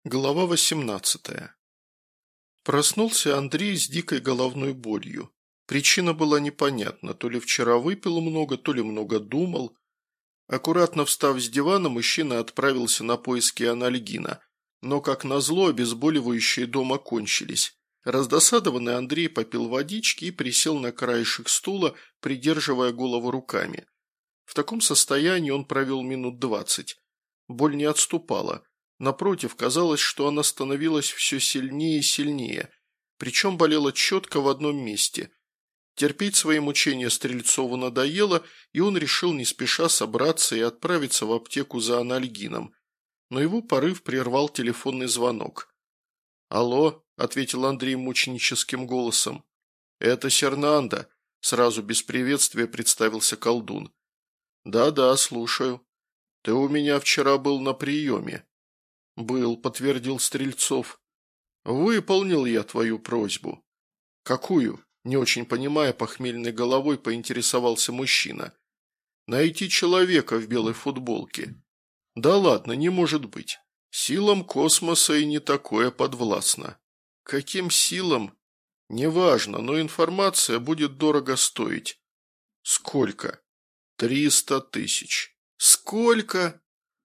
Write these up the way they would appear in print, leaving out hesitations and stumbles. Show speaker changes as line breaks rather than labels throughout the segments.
Глава 18. Проснулся Андрей с дикой головной болью. Причина была непонятна, то ли вчера выпил много, то ли много думал. Аккуратно встав с дивана, мужчина отправился на поиски анальгина. Но, как назло, обезболивающие дома кончились. Раздосадованный Андрей попил водички и присел на краешек стула, придерживая голову руками. В таком состоянии он провел минут 20. Боль не отступала. Напротив, казалось, что она становилась все сильнее и сильнее, причем болела четко в одном месте. Терпеть свои мучения Стрельцову надоело, и он решил не спеша собраться и отправиться в аптеку за анальгином. Но его порыв прервал телефонный звонок. «Алло», – ответил Андрей мученическим голосом. «Это Сернандо», – сразу без приветствия представился колдун. «Да-да, слушаю. Ты у меня вчера был на приеме». «Был», – подтвердил Стрельцов. «Выполнил я твою просьбу». «Какую?» – не очень понимая похмельной головой, поинтересовался мужчина. «Найти человека в белой футболке». «Да ладно, не может быть. Силам космоса и не такое подвластно». «Каким силам?» «Неважно, но информация будет дорого стоить». «Сколько?» 300 тысяч». «Сколько?»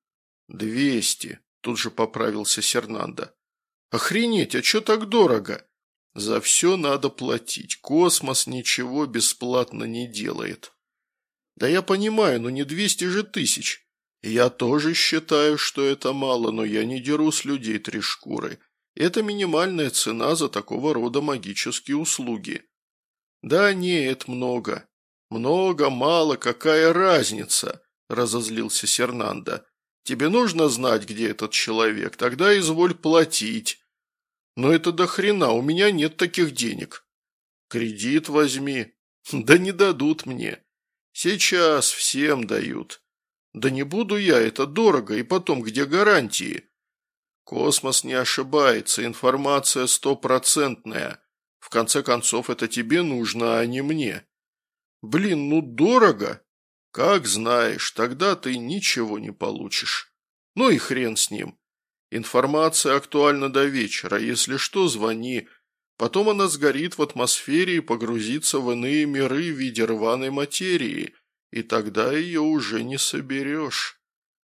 200. Тут же поправился Сернандо. «Охренеть, а чё так дорого?» «За все надо платить. Космос ничего бесплатно не делает». «Да я понимаю, но не 200 же тысяч. Я тоже считаю, что это мало, но я не деру с людей 3 шкуры. Это минимальная цена за такого рода магические услуги». «Да нет, много». «Много, мало, какая разница?» – разозлился Сернандо. «Тебе нужно знать, где этот человек, тогда изволь платить». «Но это до хрена, у меня нет таких денег». «Кредит возьми». «Да не дадут мне». «Сейчас всем дают». «Да не буду я, это дорого, и потом, где гарантии?» «Космос не ошибается, информация 100%. В конце концов, это тебе нужно, а не мне». «Блин, ну дорого!» «Как знаешь, тогда ты ничего не получишь. Ну и хрен с ним. Информация актуальна до вечера, если что, звони. Потом она сгорит в атмосфере и погрузится в иные миры в виде рваной материи, и тогда ее уже не соберешь».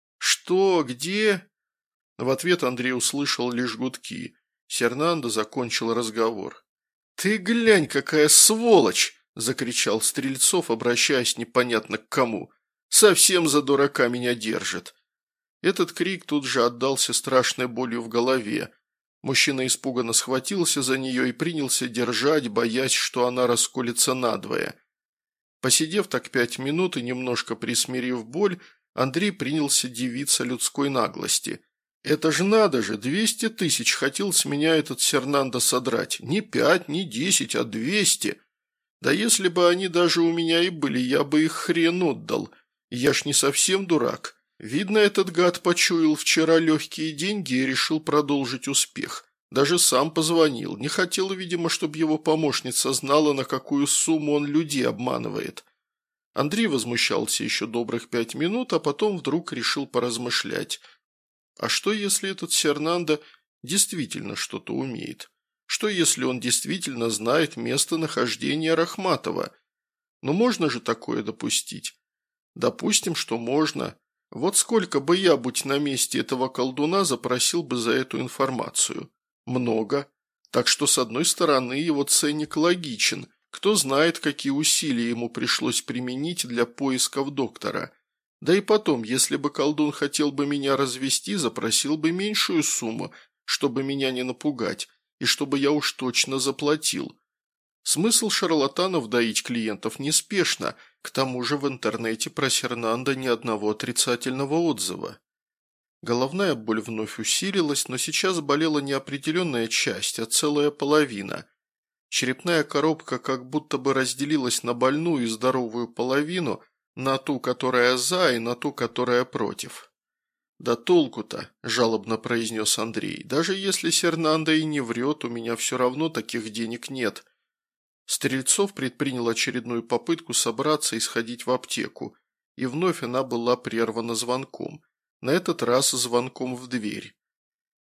«Что? Где?» В ответ Андрей услышал лишь гудки. Сернандо закончил разговор. «Ты глянь, какая сволочь!» – закричал Стрельцов, обращаясь непонятно к кому. «Совсем за дурака меня держит». Этот крик тут же отдался страшной болью в голове. Мужчина испуганно схватился за нее и принялся держать, боясь, что она расколется надвое. Посидев так 5 минут и немножко присмирив боль, Андрей принялся дивиться людской наглости. «Это же надо же, 200 тысяч хотел с меня этот Сернандо содрать. Не 5, не 10, а 200. Да если бы они даже у меня и были, я бы их хрен отдал. Я ж не совсем дурак. Видно, этот гад почуял вчера легкие деньги и решил продолжить успех. Даже сам позвонил. Не хотел, видимо, чтобы его помощница знала, на какую сумму он людей обманывает». Андрей возмущался еще добрых 5 минут, а потом вдруг решил поразмышлять. А что, если этот Сернандо действительно что-то умеет? Что, если он действительно знает местонахождение Рахматова? Но можно же такое допустить? Допустим, что можно. Вот сколько бы я, будь на месте этого колдуна, запросил бы за эту информацию? Много. Так что, с одной стороны, его ценник логичен. Кто знает, какие усилия ему пришлось применить для поисков доктора. Да и потом, если бы колдун хотел бы меня развести, запросил бы меньшую сумму, чтобы меня не напугать, и чтобы я уж точно заплатил. Смысл шарлатанов доить клиентов неспешно, к тому же в интернете про Сернандо ни одного отрицательного отзыва. Головная боль вновь усилилась, но сейчас болела не определенная часть, а целая половина. Черепная коробка как будто бы разделилась на больную и здоровую половину, на ту, которая за, и на ту, которая против. «Да толку-то», – жалобно произнес Андрей, – «даже если Сернандо и не врет, у меня все равно таких денег нет». Стрельцов предпринял очередную попытку собраться и сходить в аптеку, и вновь она была прервана звонком, на этот раз звонком в дверь.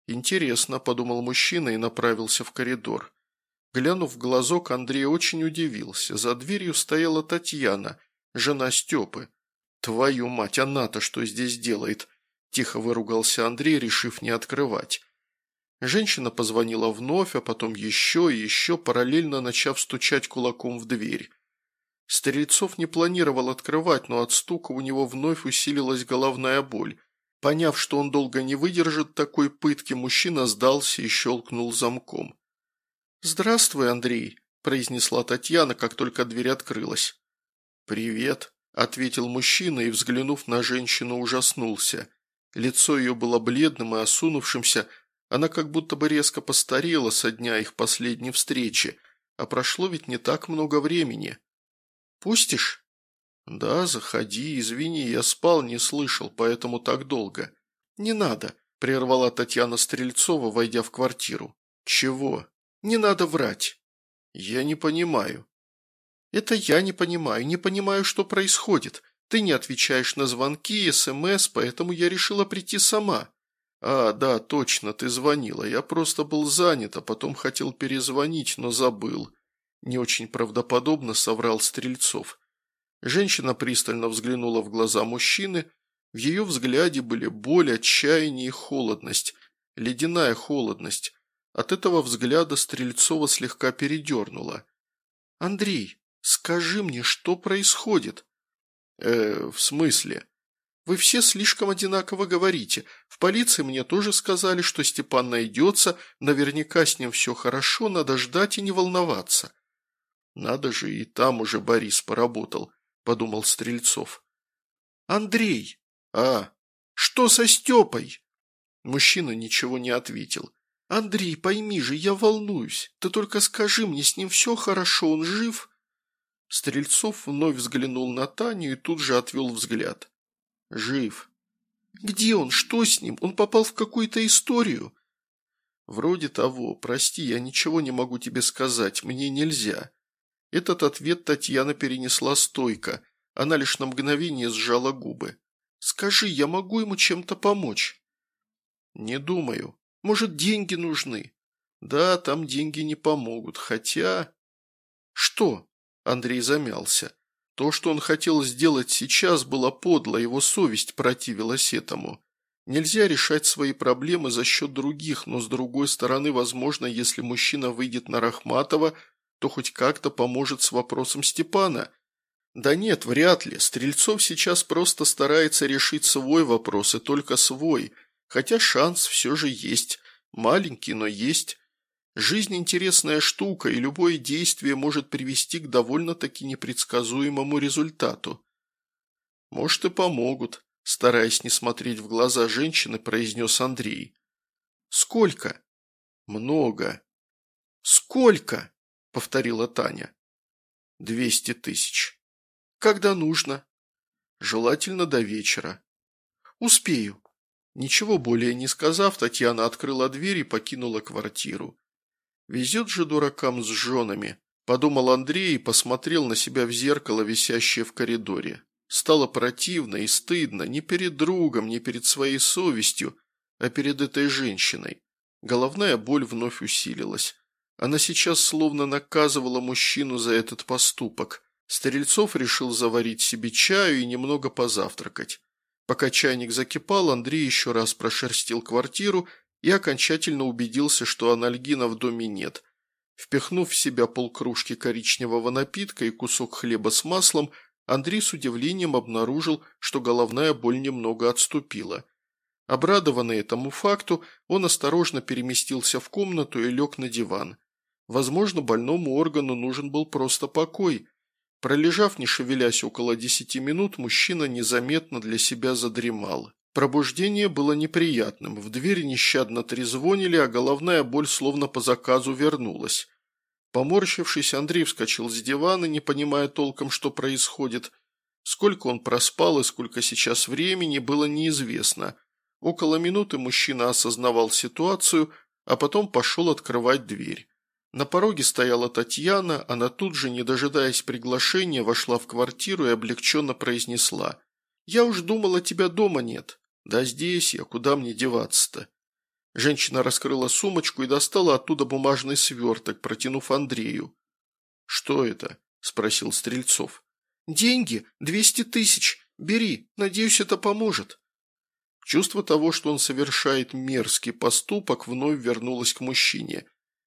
«Интересно», – подумал мужчина и направился в коридор. Глянув в глазок, Андрей очень удивился. За дверью стояла Татьяна, жена Степы. «Твою мать, она-то что здесь делает?» – тихо выругался Андрей, решив не открывать. Женщина позвонила вновь, а потом еще и еще, параллельно начав стучать кулаком в дверь. Стрельцов не планировал открывать, но от стука у него вновь усилилась головная боль. Поняв, что он долго не выдержит такой пытки, мужчина сдался и щелкнул замком. «Здравствуй, Андрей», – произнесла Татьяна, как только дверь открылась. «Привет», – ответил мужчина и, взглянув на женщину, ужаснулся. Лицо ее было бледным и осунувшимся, она как будто бы резко постарела со дня их последней встречи, а прошло ведь не так много времени. «Пустишь?» «Да, заходи, извини, я спал, не слышал, поэтому так долго». «Не надо», – прервала Татьяна Стрельцова, войдя в квартиру. «Чего?» «Не надо врать». «Я не понимаю». «Это я не понимаю, что происходит. Ты не отвечаешь на звонки, СМС, поэтому я решила прийти сама». «А, да, точно, ты звонила. Я просто был занят, а потом хотел перезвонить, но забыл». Не очень правдоподобно соврал Стрельцов. Женщина пристально взглянула в глаза мужчины. В ее взгляде были боль, отчаяние и холодность. Ледяная холодность. От этого взгляда Стрельцова слегка передернула. «Андрей, скажи мне, что происходит?» В смысле?» «Вы все слишком одинаково говорите. В полиции мне тоже сказали, что Степан найдется, наверняка с ним все хорошо, надо ждать и не волноваться». «Надо же, и там уже Борис поработал», – подумал Стрельцов. «Андрей!» «А?» «Что со Степой?» Мужчина ничего не ответил. «Андрей, пойми же, я волнуюсь. Ты только скажи мне, с ним все хорошо, он жив?» Стрельцов вновь взглянул на Таню и тут же отвел взгляд. «Жив». «Где он? Что с ним? Он попал в какую-то историю?» «Вроде того. Прости, я ничего не могу тебе сказать. Мне нельзя». Этот ответ Татьяна перенесла стойко. Она лишь на мгновение сжала губы. «Скажи, я могу ему чем-то помочь?» «Не думаю. Может, деньги нужны?» «Да, там деньги не помогут. Хотя...» «Что?» Андрей замялся. То, что он хотел сделать сейчас, было подло, его совесть противилась этому. Нельзя решать свои проблемы за счет других, но с другой стороны, возможно, если мужчина выйдет на Рахматова, то хоть как-то поможет с вопросом Степана. Да нет, вряд ли. Стрельцов сейчас просто старается решить свой вопрос, и только свой. Хотя шанс все же есть. Маленький, но есть. Жизнь интересная штука, и любое действие может привести к довольно-таки непредсказуемому результату. «Может, и помогут», – стараясь не смотреть в глаза женщины, произнес Андрей. «Сколько?» «Много». «Сколько?» – повторила Таня. 200 тысяч. «Когда нужно?» «Желательно до вечера». «Успею». Ничего более не сказав, Татьяна открыла дверь и покинула квартиру. «Везет же дуракам с женами», – подумал Андрей и посмотрел на себя в зеркало, висящее в коридоре. Стало противно и стыдно не перед другом, не перед своей совестью, а перед этой женщиной. Головная боль вновь усилилась. Она сейчас словно наказывала мужчину за этот поступок. Стрельцов решил заварить себе чаю и немного позавтракать. Пока чайник закипал, Андрей еще раз прошерстил квартиру и окончательно убедился, что анальгина в доме нет. Впихнув в себя полкружки коричневого напитка и кусок хлеба с маслом, Андрей с удивлением обнаружил, что головная боль немного отступила. Обрадованный этому факту, он осторожно переместился в комнату и лег на диван. Возможно, больному органу нужен был просто покой. Пролежав, не шевелясь, около 10 минут, мужчина незаметно для себя задремал. Пробуждение было неприятным, в дверь нещадно трезвонили, а головная боль словно по заказу вернулась. Поморщившись, Андрей вскочил с дивана, не понимая толком, что происходит. Сколько он проспал и сколько сейчас времени, было неизвестно. Около минуты мужчина осознавал ситуацию, а потом пошел открывать дверь. На пороге стояла Татьяна, она тут же, не дожидаясь приглашения, вошла в квартиру и облегченно произнесла: «Я уж думала, тебя дома нет». «Да здесь я, куда мне деваться-то?» Женщина раскрыла сумочку и достала оттуда бумажный сверток, протянув Андрею. «Что это?» – спросил Стрельцов. «Деньги, 200 тысяч. Бери, надеюсь, это поможет». Чувство того, что он совершает мерзкий поступок, вновь вернулось к мужчине.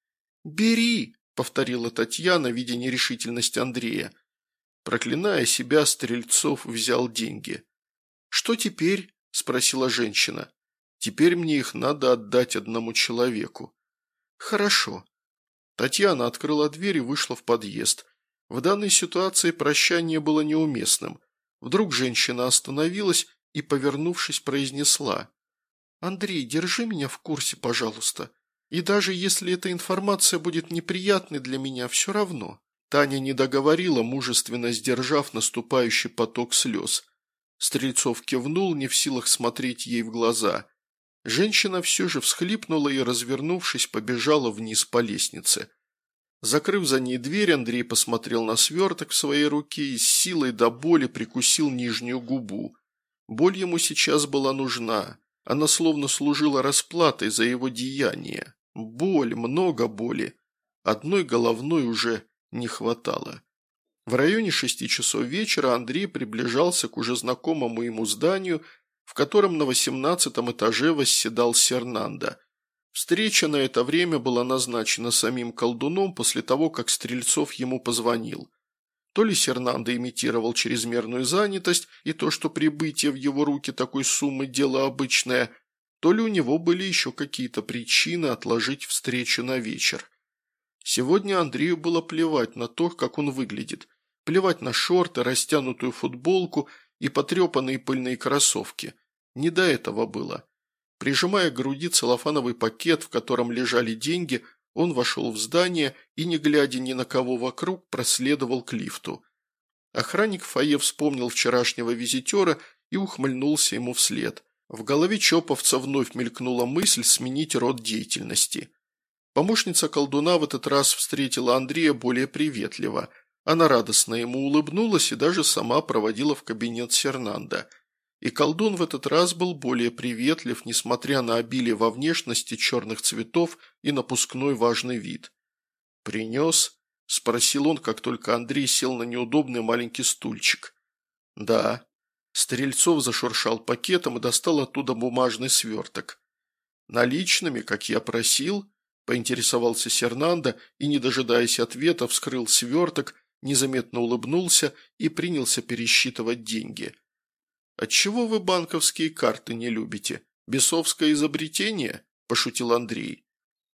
«Бери!» – повторила Татьяна, видя нерешительность Андрея. Проклиная себя, Стрельцов взял деньги. «Что теперь?» – спросила женщина. «Теперь мне их надо отдать одному человеку». «Хорошо». Татьяна открыла дверь и вышла в подъезд. В данной ситуации прощание было неуместным. Вдруг женщина остановилась и, повернувшись, произнесла: «Андрей, держи меня в курсе, пожалуйста. И даже если эта информация будет неприятной для меня, все равно». Таня не договорила, мужественно сдержав наступающий поток слез. Стрельцов кивнул, не в силах смотреть ей в глаза. Женщина все же всхлипнула и, развернувшись, побежала вниз по лестнице. Закрыв за ней дверь, Андрей посмотрел на сверток в своей руке и с силой до боли прикусил нижнюю губу. Боль ему сейчас была нужна. Она словно служила расплатой за его деяние. Боль, много боли. Одной головной уже не хватало. В районе 6 часов вечера Андрей приближался к уже знакомому ему зданию, в котором на 18-м этаже восседал Сернандо. Встреча на это время была назначена самим колдуном после того, как Стрельцов ему позвонил. То ли Сернандо имитировал чрезмерную занятость и то, что прибытие в его руки такой суммы – дело обычное, то ли у него были еще какие-то причины отложить встречу на вечер. Сегодня Андрею было плевать на то, как он выглядит, плевать на шорты, растянутую футболку и потрепанные пыльные кроссовки. Не до этого было. Прижимая к груди целлофановый пакет, в котором лежали деньги, он вошел в здание и, не глядя ни на кого вокруг, проследовал к лифту. Охранник в фойе вспомнил вчерашнего визитера и ухмыльнулся ему вслед. В голове чоповца вновь мелькнула мысль сменить род деятельности. Помощница колдуна в этот раз встретила Андрея более приветливо. Она радостно ему улыбнулась и даже сама проводила в кабинет Сернандо. И колдун в этот раз был более приветлив, несмотря на обилие во внешности черных цветов и напускной важный вид. «Принес?» – спросил он, как только Андрей сел на неудобный маленький стульчик. «Да». Стрельцов зашуршал пакетом и достал оттуда бумажный сверток. «Наличными, как я просил?» – поинтересовался Сернандо и, не дожидаясь ответа, вскрыл сверток, незаметно улыбнулся и принялся пересчитывать деньги. «Отчего вы банковские карты не любите? Бесовское изобретение?» – пошутил Андрей.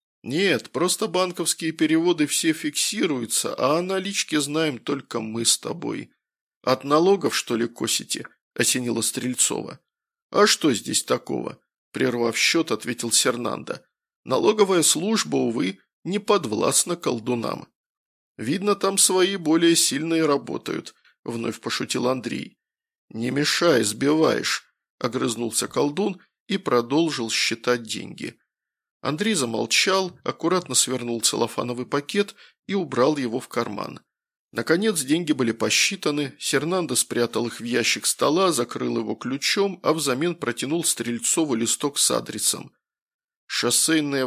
«Нет, просто банковские переводы все фиксируются, а о наличке знаем только мы с тобой. От налогов, что ли, косите?» – осенила Стрельцова. «А что здесь такого?» – прервав счет, ответил Сернандо. «Налоговая служба, увы, не подвластна колдунам». «Видно, там свои более сильные работают», – вновь пошутил Андрей. «Не мешай, сбиваешь», – огрызнулся колдун и продолжил считать деньги. Андрей замолчал, аккуратно свернул целлофановый пакет и убрал его в карман. Наконец деньги были посчитаны, Сернандо спрятал их в ящик стола, закрыл его ключом, а взамен протянул Стрельцову листок с адресом. «Шоссейная,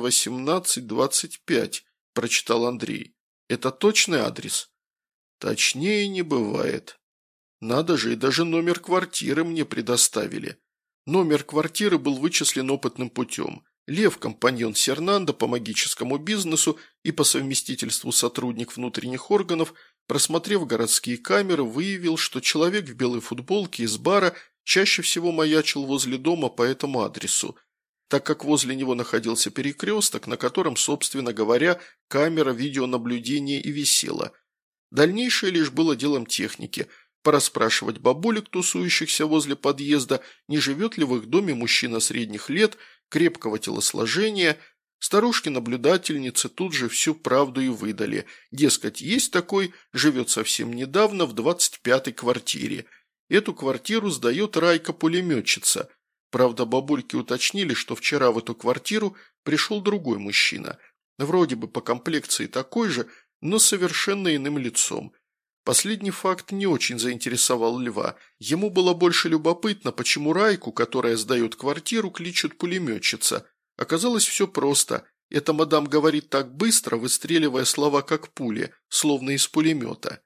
18-25», – прочитал Андрей. «Это точный адрес?» «Точнее не бывает». «Надо же, и даже номер квартиры мне предоставили». Номер квартиры был вычислен опытным путем. Лев, компаньон Сернандо по магическому бизнесу и по совместительству сотрудник внутренних органов, просмотрев городские камеры, выявил, что человек в белой футболке из бара чаще всего маячил возле дома по этому адресу, так как возле него находился перекресток, на котором, собственно говоря, камера видеонаблюдения и висела. Дальнейшее лишь было делом техники – порасспрашивать бабулек, тусующихся возле подъезда, не живет ли в их доме мужчина средних лет, крепкого телосложения. Старушки-наблюдательницы тут же всю правду и выдали. Дескать, есть такой, живет совсем недавно в 25-й квартире. Эту квартиру сдает Райка-пулеметчица. Правда, бабульки уточнили, что вчера в эту квартиру пришел другой мужчина. Вроде бы по комплекции такой же, но совершенно иным лицом. Последний факт не очень заинтересовал Льва. Ему было больше любопытно, почему Райку, которая сдает квартиру, кличут пулеметчица, Оказалось, все просто. Эта мадам говорит так быстро, выстреливая слова как пули, словно из пулемета.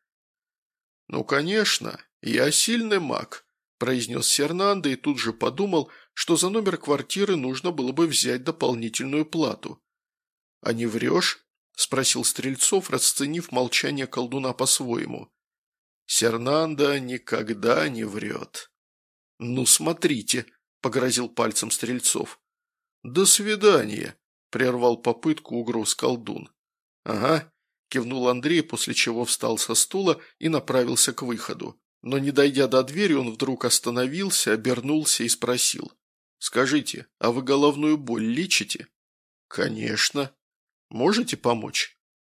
«Ну, конечно, я сильный маг», – произнес Сернандо и тут же подумал, что за номер квартиры нужно было бы взять дополнительную плату. «А не врешь?» – спросил Стрельцов, расценив молчание колдуна по-своему. «Сернандо никогда не врет». «Ну, смотрите», – погрозил пальцем Стрельцов. «До свидания», – прервал попытку угроз колдун. «Ага», – кивнул Андрей, после чего встал со стула и направился к выходу. Но, не дойдя до двери, он вдруг остановился, обернулся и спросил. «Скажите, а вы головную боль лечите?» «Конечно. Можете помочь?»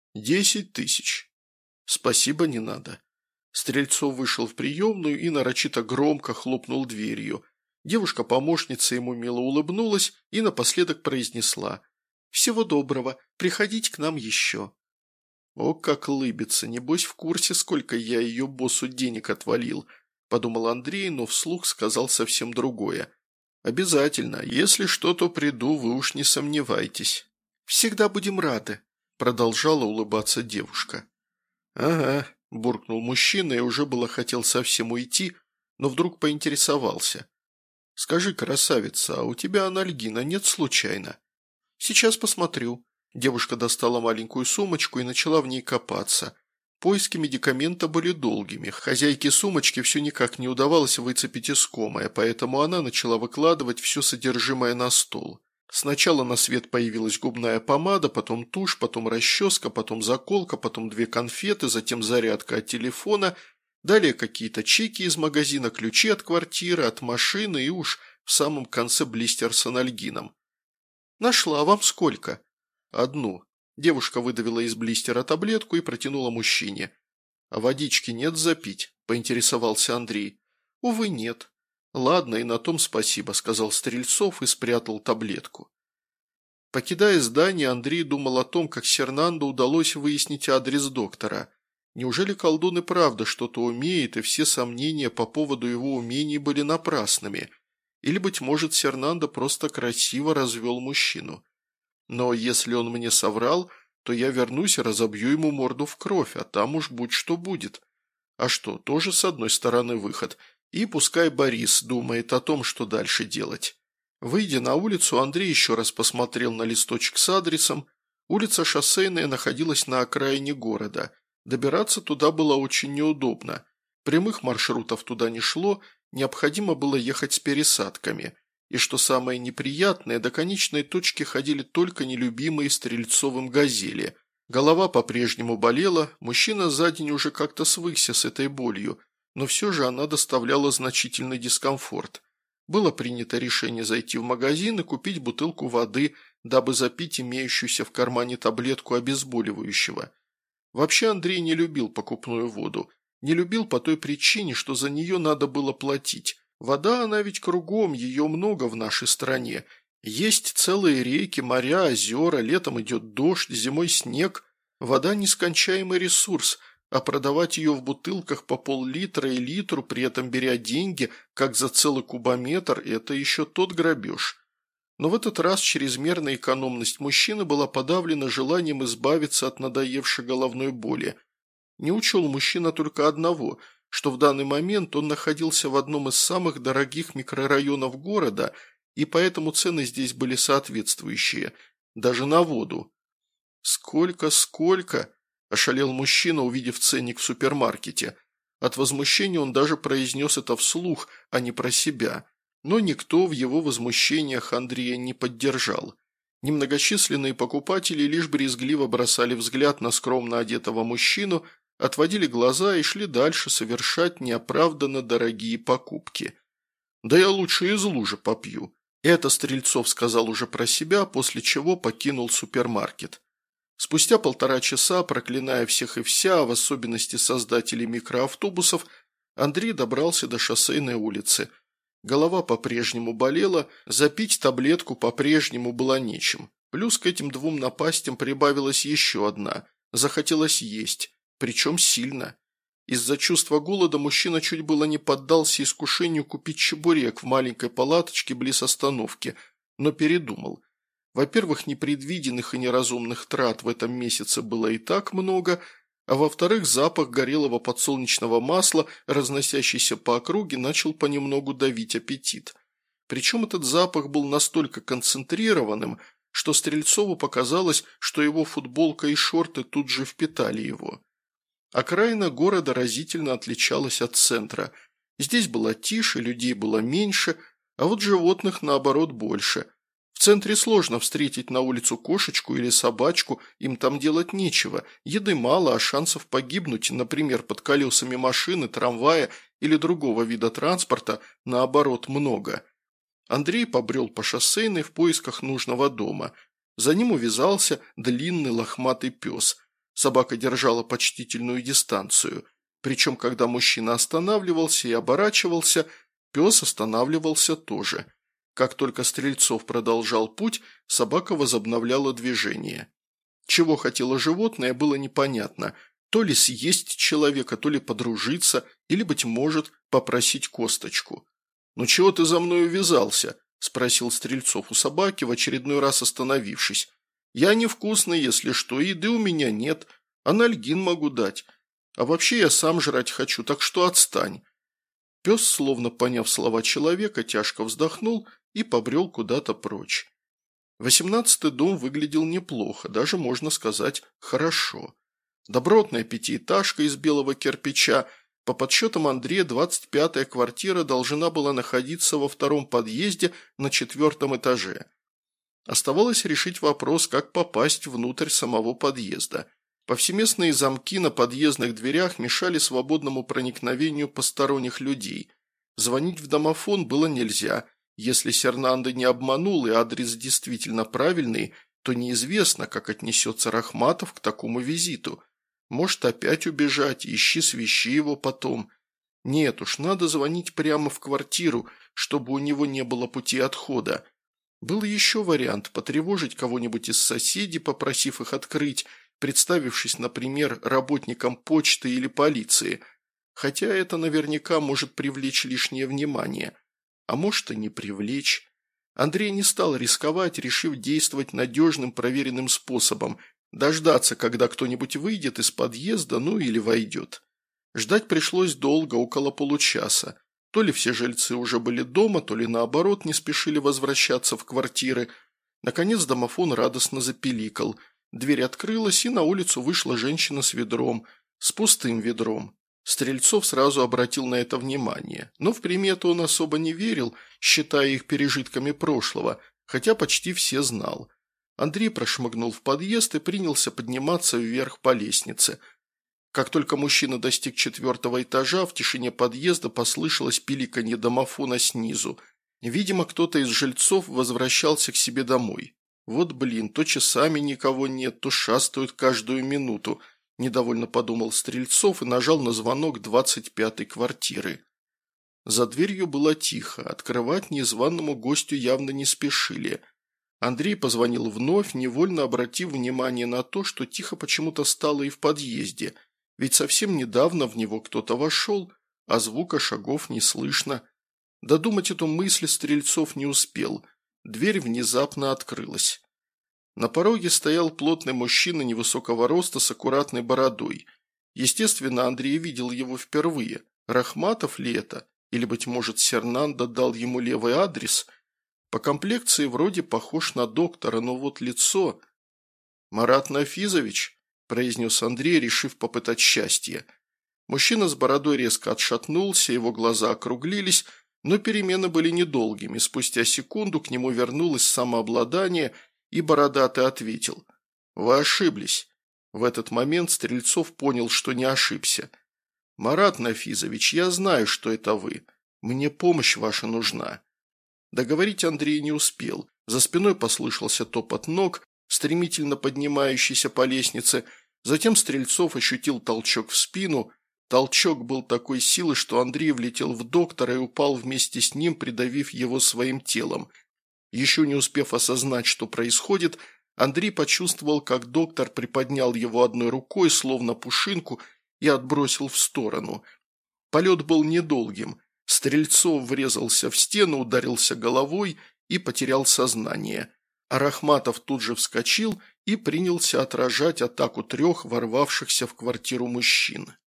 10 тысяч. «Спасибо, не надо». Стрельцов вышел в приемную и нарочито громко хлопнул дверью. Девушка-помощница ему мило улыбнулась и напоследок произнесла: «Всего доброго, приходите к нам еще». «О, как лыбится, небось в курсе, сколько я ее боссу денег отвалил», – подумал Андрей, но вслух сказал совсем другое. «Обязательно, если что, то приду, вы уж не сомневайтесь». «Всегда будем рады», – продолжала улыбаться девушка. «Ага», – буркнул мужчина и уже было хотел совсем уйти, но вдруг поинтересовался. «Скажи, красавица, а у тебя анальгина нет случайно?» «Сейчас посмотрю». Девушка достала маленькую сумочку и начала в ней копаться. Поиски медикамента были долгими. Хозяйке сумочки все никак не удавалось выцепить искомое, поэтому она начала выкладывать все содержимое на стол. Сначала на свет появилась губная помада, потом тушь, потом расческа, потом заколка, потом 2 конфеты, затем зарядка от телефона, далее какие-то чеки из магазина, ключи от квартиры, от машины и уж в самом конце блистер с анальгином. «Нашла, вам сколько?» «Одну». Девушка выдавила из блистера таблетку и протянула мужчине. «А водички нет запить?» – поинтересовался Андрей. «Увы, нет». «Ладно, и на том спасибо», – сказал Стрельцов и спрятал таблетку. Покидая здание, Андрей думал о том, как Сернандо удалось выяснить адрес доктора. Неужели колдун и правда что-то умеет, и все сомнения по поводу его умений были напрасными? Или, быть может, Сернандо просто красиво развел мужчину? Но если он мне соврал, то я вернусь и разобью ему морду в кровь, а там уж будь что будет. А что, тоже с одной стороны выход. И пускай Борис думает о том, что дальше делать. Выйдя на улицу, Андрей еще раз посмотрел на листочек с адресом. Улица Шоссейная находилась на окраине города. Добираться туда было очень неудобно. Прямых маршрутов туда не шло, необходимо было ехать с пересадками. И что самое неприятное, до конечной точки ходили только нелюбимые Стрельцовым газели. Голова по-прежнему болела, мужчина за день уже как-то свыкся с этой болью, но все же она доставляла значительный дискомфорт. Было принято решение зайти в магазин и купить бутылку воды, дабы запить имеющуюся в кармане таблетку обезболивающего. Вообще Андрей не любил покупную воду. Не любил по той причине, что за нее надо было платить. Вода, она ведь кругом, ее много в нашей стране. Есть целые реки, моря, озера, летом идет дождь, зимой снег. Вода – нескончаемый ресурс, а продавать ее в бутылках по пол-литра и литру, при этом беря деньги, как за целый кубометр – это еще тот грабеж. Но в этот раз чрезмерная экономность мужчины была подавлена желанием избавиться от надоевшей головной боли. Не учел мужчина только одного – что в данный момент он находился в одном из самых дорогих микрорайонов города, и поэтому цены здесь были соответствующие, даже на воду. «Сколько?» – ошалел мужчина, увидев ценник в супермаркете. От возмущения он даже произнес это вслух, а не про себя. Но никто в его возмущениях Андрея не поддержал. Немногочисленные покупатели лишь брезгливо бросали взгляд на скромно одетого мужчину, отводили глаза и шли дальше совершать неоправданно дорогие покупки. «Да я лучше из лужи попью», – это Стрельцов сказал уже про себя, после чего покинул супермаркет. Спустя 1,5 часа, проклиная всех и вся, в особенности создателей микроавтобусов, Андрей добрался до Шоссейной улицы. Голова по-прежнему болела, запить таблетку по-прежнему было нечем. Плюс к этим 2 напастям прибавилась еще одна – захотелось есть. Причем сильно. Из-за чувства голода мужчина чуть было не поддался искушению купить чебурек в маленькой палаточке близ остановки, но передумал. Во-первых, непредвиденных и неразумных трат в этом месяце было и так много, а во-вторых, запах горелого подсолнечного масла, разносящийся по округе, начал понемногу давить аппетит. Причем этот запах был настолько концентрированным, что Стрельцову показалось, что его футболка и шорты тут же впитали его. Окраина города разительно отличалась от центра. Здесь было тише, людей было меньше, а вот животных, наоборот, больше. В центре сложно встретить на улицу кошечку или собачку, им там делать нечего, еды мало, а шансов погибнуть, например, под колесами машины, трамвая или другого вида транспорта, наоборот, много. Андрей побрел по шоссейной в поисках нужного дома. За ним увязался длинный лохматый пес. Собака держала почтительную дистанцию. Причем, когда мужчина останавливался и оборачивался, пес останавливался тоже. Как только Стрельцов продолжал путь, собака возобновляла движение. Чего хотело животное, было непонятно. То ли съесть человека, то ли подружиться, или, быть может, попросить косточку. «Ну чего ты за мной увязался?» – спросил Стрельцов у собаки, в очередной раз остановившись. «Я невкусный, если что, еды у меня нет, анальгин могу дать. А вообще я сам жрать хочу, так что отстань». Пес, словно поняв слова человека, тяжко вздохнул и побрел куда-то прочь. 18-й дом выглядел неплохо, даже, можно сказать, хорошо. Добротная пятиэтажка из белого кирпича. По подсчетам Андрея, 25-я квартира должна была находиться во втором подъезде на 4-м этаже. Оставалось решить вопрос, как попасть внутрь самого подъезда. Повсеместные замки на подъездных дверях мешали свободному проникновению посторонних людей. Звонить в домофон было нельзя. Если Сернандо не обманул и адрес действительно правильный, то неизвестно, как отнесется Рахматов к такому визиту. Может опять убежать, ищи свищи его потом. Нет уж, надо звонить прямо в квартиру, чтобы у него не было пути отхода. Был еще вариант – потревожить кого-нибудь из соседей, попросив их открыть, представившись, например, работником почты или полиции. Хотя это наверняка может привлечь лишнее внимание. А может и не привлечь. Андрей не стал рисковать, решив действовать надежным проверенным способом – дождаться, когда кто-нибудь выйдет из подъезда, ну или войдет. Ждать пришлось долго, около получаса. То ли все жильцы уже были дома, то ли наоборот не спешили возвращаться в квартиры. Наконец домофон радостно запиликал. Дверь открылась, и на улицу вышла женщина с ведром, с пустым ведром. Стрельцов сразу обратил на это внимание, но в приметы он особо не верил, считая их пережитками прошлого, хотя почти все знал. Андрей прошмыгнул в подъезд и принялся подниматься вверх по лестнице. Как только мужчина достиг 4-го этажа, в тишине подъезда послышалось пиликанье домофона снизу. Видимо, кто-то из жильцов возвращался к себе домой. Вот блин, то часами никого нет, то шастают каждую минуту, недовольно подумал Стрельцов и нажал на звонок 25-й квартиры. За дверью было тихо, открывать незваному гостю явно не спешили. Андрей позвонил вновь, невольно обратив внимание на то, что тихо почему-то стало и в подъезде, ведь совсем недавно в него кто-то вошел, а звука шагов не слышно. Додумать эту мысль Стрельцов не успел. Дверь внезапно открылась. На пороге стоял плотный мужчина невысокого роста с аккуратной бородой. Естественно, Андрей видел его впервые. Рахматов ли это? Или, быть может, Сернандо дал ему левый адрес? По комплекции вроде похож на доктора, но вот лицо... «Марат Нафизович», – произнес Андрей, решив попытать счастье. Мужчина с бородой резко отшатнулся, его глаза округлились, но перемены были недолгими. Спустя секунду к нему вернулось самообладание, и бородатый ответил: «Вы ошиблись». В этот момент Стрельцов понял, что не ошибся. «Марат Нафизович, я знаю, что это вы. Мне помощь ваша нужна». Договорить Андрей не успел. За спиной послышался топот ног, стремительно поднимающийся по лестнице. Затем Стрельцов ощутил толчок в спину. Толчок был такой силы, что Андрей влетел в доктора и упал вместе с ним, придавив его своим телом. Еще не успев осознать, что происходит, Андрей почувствовал, как доктор приподнял его одной рукой, словно пушинку, и отбросил в сторону. Полет был недолгим. Стрельцов врезался в стену, ударился головой и потерял сознание. А Рахматов тут же вскочил и принялся отражать атаку трех ворвавшихся в квартиру мужчин.